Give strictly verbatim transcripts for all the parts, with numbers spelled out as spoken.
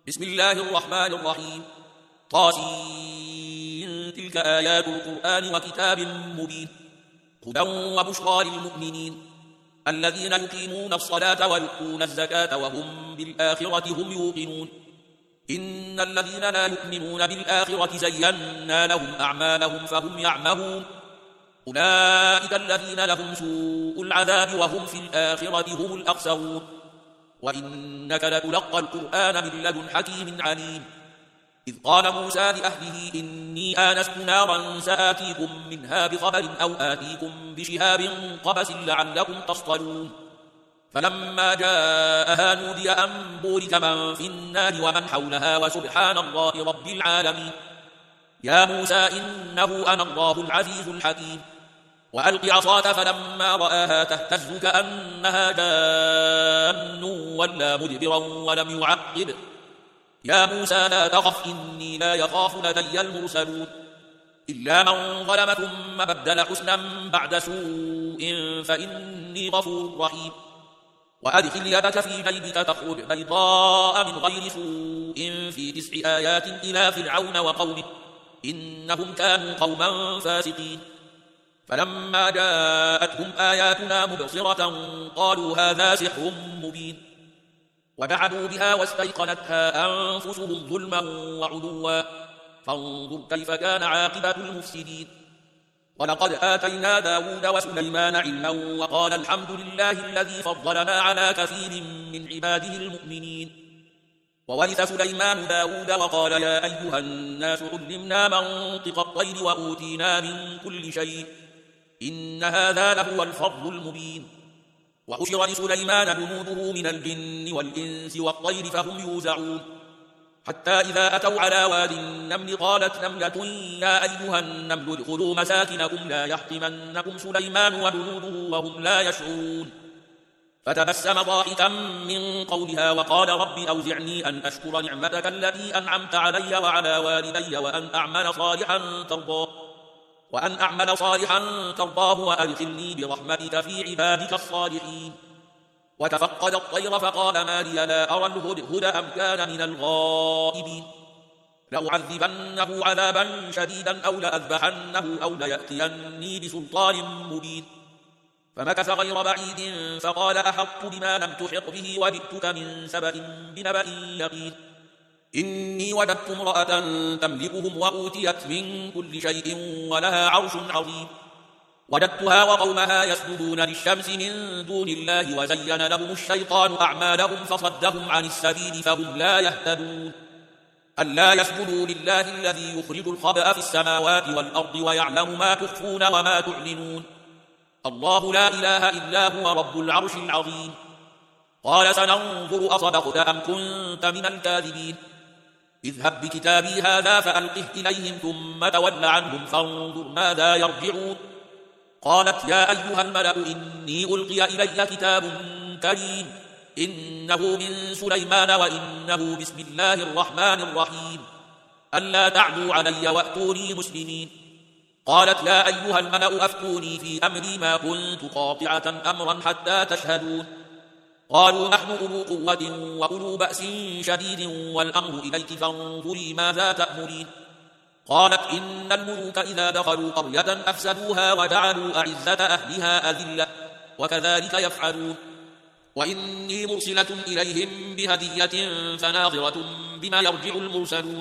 بسم الله الرحمن الرحيم. طاسين. تلك آيات القرآن وكتاب مبين هدى وبشرى للمؤمنين الذين يقيمون الصلاة ويؤتون الزكاة وهم بالآخرة هم يوقنون. إن الذين لا يؤمنون بالآخرة زينا لهم أعمالهم فهم يعمهون. أولئك الذين لهم سوء العذاب وهم في الآخرة هم الأخسرون. وإنك لتلقى القرآن من لدن حكيم عليم. إذ قال موسى لأهله إني آنست نارا سآتيكم منها بخبر أو آتيكم بشهاب قبس لعلكم تصطلون. فلما جاءها نودي أن بورك من في النار ومن حولها وسبحان الله رب العالمين. يا موسى إنه أنا الله العزيز الحكيم. وألق عصاك فلما رآها تهتز كأنها جان ولا مدبرا ولم يعقب. يا موسى لا تخف إني لا يخاف لدي المرسلون. إلا من ظلم ثم بدل حسنا بعد سوء فإني غفور رحيم. وأدخل يدك في جيبك تخرج بيضاء من غير سوء في تسع آيات إلى فرعون وقومه إنهم كانوا قوما فاسقين. فلما جاءتهم آياتنا مبصرة قالوا هذا سحر مبين. وجحدوا بها واستيقنتها أنفسهم ظلما وعلوا فانظر كيف كان عاقبة المفسدين. ولقد آتينا داود وسليمان علما وقال الحمد لله الذي فضلنا على كثير من عباده المؤمنين. وورث سليمان داود وقال يا أيها الناس علمنا منطق الطير وأوتينا من كل شيء إن هذا لهو الفضل المبين. وحشر لسليمان جنوده من الجن والإنس والطير فهم يوزعون. حتى إذا أتوا على واد النمل قالت نملة يا أيها النمل ادخلوا مساكنكم لا يحطمنكم سليمان وجنوده وهم لا يشعرون. فتبسم ضاحكا من قولها وقال رب أوزعني أن أشكر نعمتك التي أنعمت علي وعلى والدي وأن أعمل صالحا ترضاه وأن أعمل صالحا ترضاه وأدخلني برحمتك في عبادك الصالحين. وتفقد الطير فقال ما لي لا أرى الهدهد أم كان من الغائبين. لأعذبنه عذابا شديدا أو لأذبحنه أو ليأتيني بسلطان مبين. فمكث غير بعيد فقال أحط بما لم تحط به وجئتك من سبأ بنبأ يقين. إني وجدت امرأة تملكهم وأوتيت من كل شيء ولها عرش عظيم. وجدتها وقومها يسجدون للشمس من دون الله وزين لهم الشيطان أعمالهم فصدهم عن السبيل فهم لا يهتدون. ألا يسجدوا لله الذي يخرج الخبأ في السماوات والأرض ويعلم ما تخفون وما تعلنون. الله لا إله إلا هو رب العرش العظيم. قال سننظر أصدقت أم كنت من الكاذبين. اذهب بكتابي هذا فألقه إليهم ثم تول عنهم فانظر ماذا يرجعون. قالت يا أيها الملأ إني ألقي إلي كتاب كريم إنه من سليمان وإنه بسم الله الرحمن الرحيم ألا تعدوا علي وأتوني مسلمين. قالت يا أيها الملأ أفتوني في أمري ما كنت قاطعة أمرا حتى تشهدون. قالوا نحن أولو قوة وأولو بأس شديد والأمر إليك فانظري ماذا تأمرين. قالت إن الملوك إذا دخلوا قرية أفسدوها وجعلوا أعزة أهلها أذلة وكذلك يفعلون. وإني مرسلة إليهم بهدية فناظرة بما يرجع المرسلون.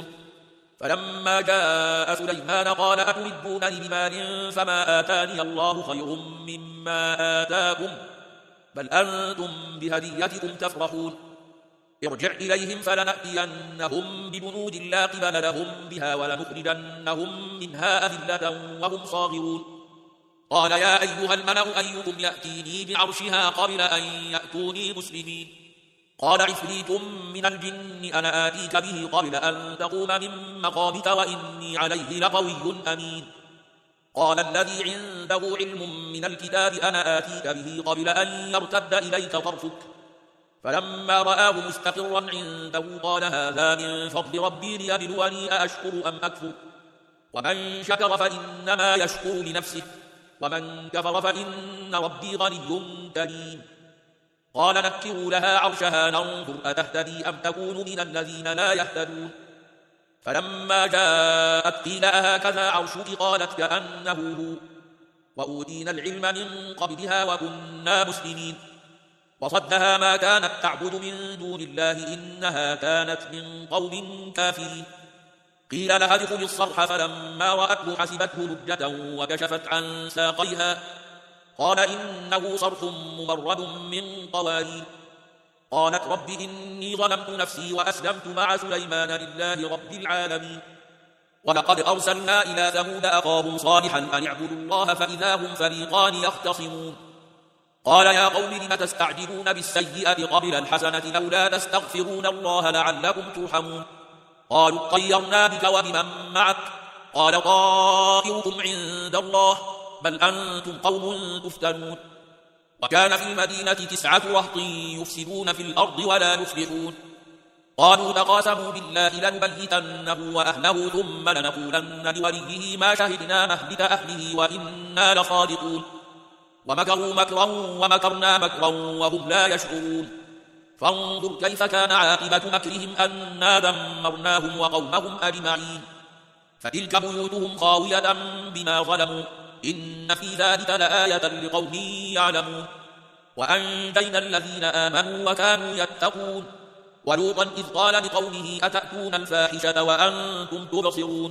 فلما جاء سليمان قال أتمدونني بمال فما آتاني الله خير مما آتاكم بل أنتم بهديتكم تفرحون. ارجع إليهم فلنأتينهم بجنود لا قبل لهم بها ولنخرجنهم منها أذلة وهم صاغرون. قال يا أيها الملأ أيكم يأتيني بعرشها قبل أن يأتوني مسلمين. قال عفريت من الجن أنا آتيك به قبل أن تقوم من مقامك وإني عليه لقوي أمين. قال الذي عنده علم من الكتاب أنا آتيك به قبل أن يرتد إليك طرفك. فلما رآه مستقرا عنده قال هذا من فضل ربي ليبلوني أأشكر أم أكفر. ومن شكر فإنما يشكر لنفسه ومن كفر فإن ربي غني كريم. قال نكروا لها عرشها ننظر أتهتدي أم تكون من الذين لا يهتدون فلما جاءت قيل أهكذا عرشك قالت كأنه هو وأوتينا العلم من قبلها وكنا مسلمين وصدها ما كانت تعبد من دون الله إنها كانت من قوم كافرين قيل لها ادخل الصرح فلما رأته حسبته لجة وكشفت عن ساقيها قال إنه صرح ممرد من قوارير قالت رب إني ظلمت نفسي وأسلمت مع سليمان لله رب العالمين ولقد أرسلنا إلى ثمود أخاهم صالحا أن اعبدوا الله فإذا هم فريقان يختصمون قال يا قوم لم تستعجلون بالسيئة قبل الحسنة لولا تستغفرون الله لعلكم ترحمون قالوا طيرنا بك وبمن معك قال طائركم عند الله بل أنتم قوم تفتنون وكان في المدينة تسعة رهط يفسدون في الأرض ولا يصلحون قالوا تقاسموا بالله لنبيتنه وأهله ثم لنقولن لوليه ما شهدنا مهلك أهله وإنا لصادقون ومكروا مكرا ومكرنا مكرا وهم لا يشعرون فانظر كيف كان عاقبة مكرهم أنا دمرناهم وقومهم أجمعين فتلك بيوتهم خاوية بما ظلموا إن في ذلك لآية لقوم يعلمون وأنجينا الذين آمنوا وكانوا يتقون ولوطا إذ قال لقومه أتأتون الفاحشة وأنتم تبصرون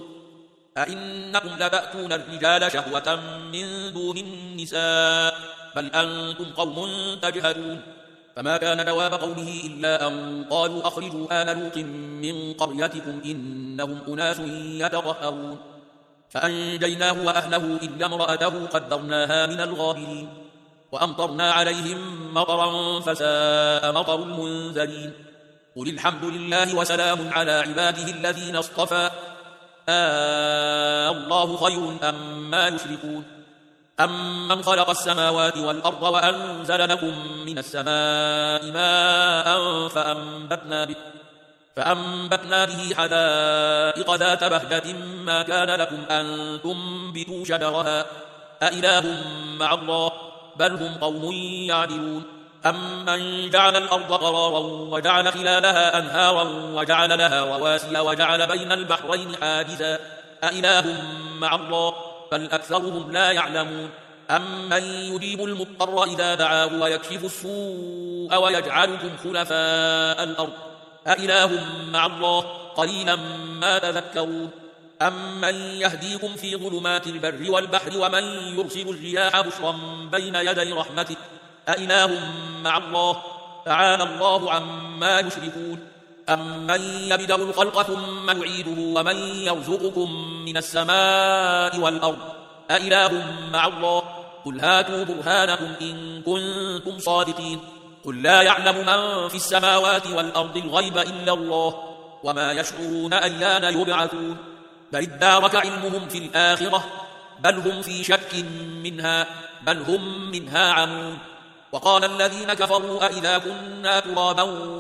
أئنكم لتأتون الرجال شهوة من دون النساء بل أنتم قوم تجهلون فما كان جواب قومه إلا أن قالوا أخرجوا آل لوط من قريتكم إنهم أناس يتطهرون فأنجيناه وأهله إلا امرأته قدرناها من الغابرين وأمطرنا عليهم مطرا فساء مطر المنذرين قل الحمد لله وسلام على عباده الذين اصطفى آه الله خير أم ما يشركون أمن خلق السماوات والأرض وأنزل لكم من السماء ماء فأنبتنا به فأنبتنا به حدائق ذات بهجة ما كان لكم أن تنبتوا شجرها أإله مع الله بل هم قوم يعدلون أمن جعل الأرض قرارا وجعل خلالها أنهارا وجعل لها رواسي وجعل بين البحرين حاجزا أإله مع الله بل أكثرهم لا يعلمون أمن يجيب المضطر إذا دعاه ويكشف السوء ويجعلكم خلفاء الأرض أإله مع الله قليلا ما تذكرون أمن يهديكم في ظلمات البر والبحر ومن يرسل الرياح بشرا بين يدي رحمته أإله مع الله تعالى الله عما يشركون أمن يبدأ الخلق ثم يعيده ومن يرزقكم من السماء والأرض أإله مع الله قل هاتوا برهانكم إن كنتم صادقين قل لا يعلم من في السماوات والأرض الغيب إلا الله وما يشعرون أيان يبعثون بل ادارك علمهم في الآخرة بل هم في شك منها بل هم منها عمون وقال الذين كفروا أئذا كنا ترابا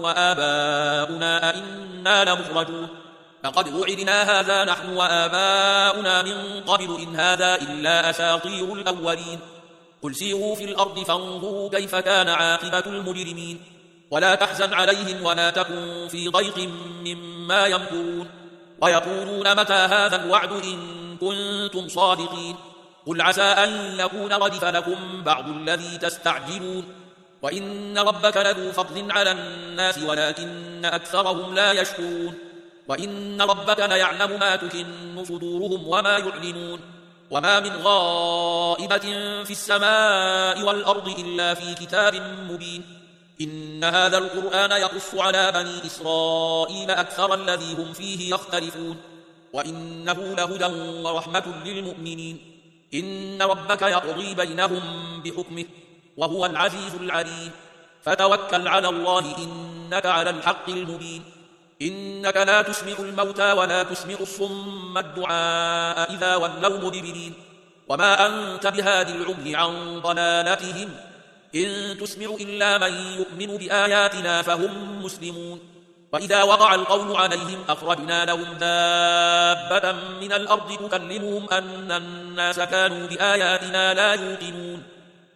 وآباؤنا أئنا لمخرجون لقد وعدنا هذا نحن وآباؤنا من قبل إن هذا إلا أساطير الأولين قل سيروا في الأرض فانظروا كيف كان عاقبة المجرمين ولا تحزن عليهم ولا تكن في ضيق مما يمكرون ويقولون متى هذا الوعد إن كنتم صادقين قل عسى أن يكون ردف لكم بعض الذي تستعجلون وإن ربك لذو فضل على الناس ولكن أكثرهم لا يشكرون وإن ربك ليعلم ما تكن صدورهم وما يعلنون وما من غائبة في السماء والأرض إلا في كتاب مبين إن هذا القرآن يقص على بني إسرائيل أكثر الذي هم فيه يختلفون وإنه لهدى ورحمة للمؤمنين إن ربك يقضي بينهم بحكمه وهو العزيز العليم فتوكل على الله إنك على الحق المبين إنك لا تسمع الموتى ولا تسمع الصم الدعاء إذا ولوا مدبرين وما أنت بهادي العمي عن ضلالتهم إن تسمع إلا من يؤمن بآياتنا فهم مسلمون وإذا وقع القول عليهم أخرجنا لهم دابة من الأرض تكلمهم أن الناس كانوا بآياتنا لا يوقنون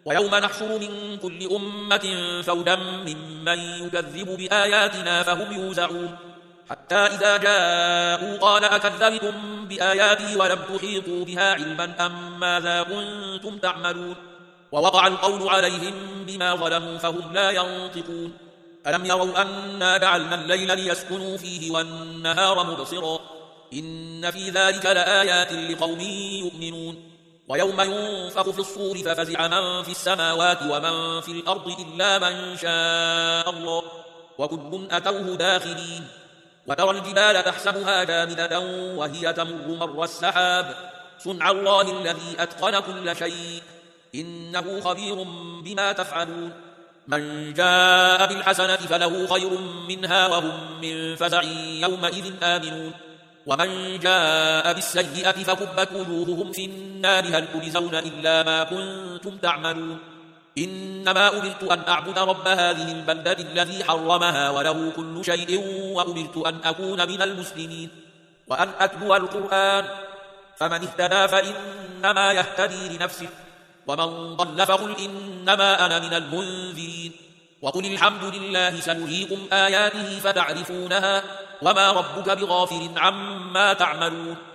ويوم نحشر من كل أمة فودا ممن يكذب بآياتنا فهم يوزعون حتى إذا جاءوا قال أكذبتم بآياتي ولم تحيطوا بها علما أم ماذا كنتم تعملون ووقع القول عليهم بما ظلموا فهم لا ينطقون ألم يروا أنا جعلنا الليل ليسكنوا فيه والنهار مبصرا إن في ذلك لآيات لقوم يؤمنون ويوم ينفخ في الصور ففزع من في السماوات ومن في الأرض إلا من شاء الله وكل أتوه داخلين وترى الجبال تحسبها جامدة وهي تمر مر السحاب صنع الله الذي أتقن كل شيء إنه خبير بما تفعلون من جاء بالحسنة فله خير منها وهم من فزع يومئذ آمنون ومن جاء بالسيئة فكبت وجوههم في النار هل تجزون إلا ما كنتم تعملون إنما أمرت أن أعبد رب هذه البلدة الذي حرمها وله كل شيء وأمرت أن أكون من المسلمين وأن أتلو القرآن فمن اهتدى فإنما يهتدي لنفسه ومن ضل فقل إنما أنا من المنذرين وقل الحمد لله سنريكم آياته فتعرفونها وما ربك بغافل عما تعملون